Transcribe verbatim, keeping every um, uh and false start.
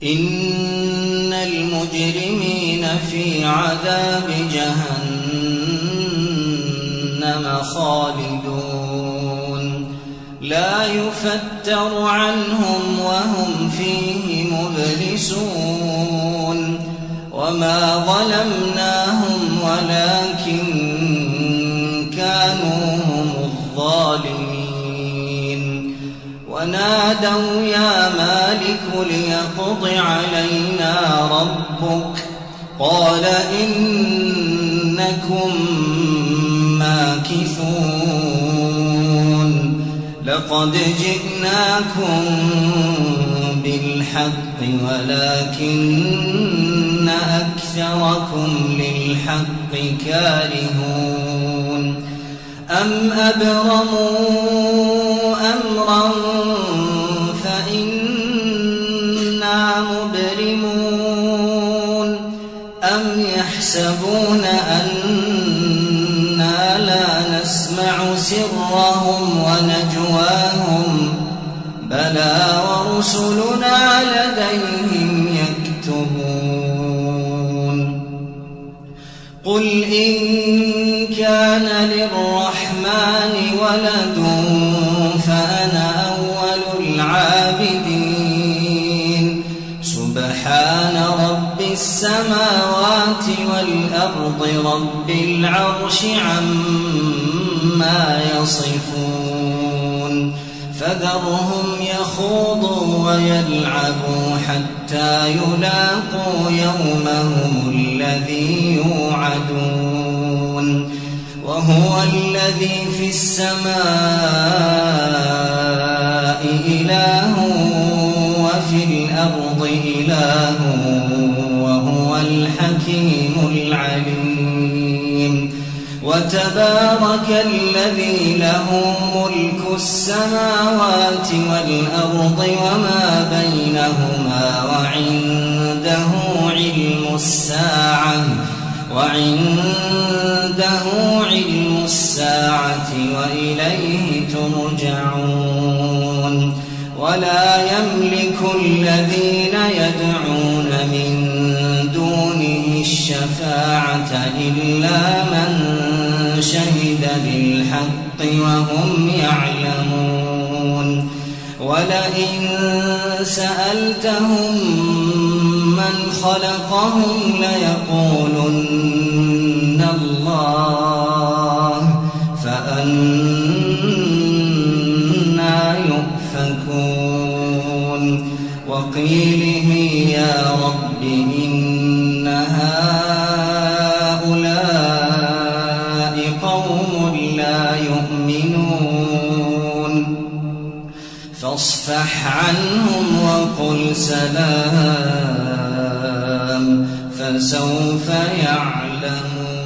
إن المجرمين في عذاب جهنم خالدون لا يفتر عنهم وهم فيه مبلسون وما ظلمناهم ولكن كانوا هم الظالمين ونادوا يا مالك ليقض علينا ربك قال إنكم ماكثون لقد جئناكم بالحق ولكن أكثركم للحق كارهون أم أبرموا أمرا فإنا مبرمون أم يحسبون أنا لا نسمع سرهم ونجواهم بلى ورسلنا لديهم يكتبون قل إن كان للرحمن ولد فأنا أول العابدين سبحان رب السماوات والأرض رب العرش عما يصفون فذرهم يخوضوا ويلعبوا حتى يلاقوا يومهم الذي يوعدون وهو الذي في السماء إله وفي الأرض إله وهو الحكيم العليم وتبارك الذي له ملك السماوات والأرض وما بينهما وعنده علم الساعة وعنده علم الساعة وإليه ترجعون ولا يملك الذين يدعون من دونه الشفاعة إلا من شهد بالحق وهم يعلمون ولئن سألتهم من خلقهم ليقولن الله فأنا يؤفكون وقيله يا رب إن هؤلاء قوم لا يؤمنون فاصفح عنهم وقل سلام فسوف يعلمون.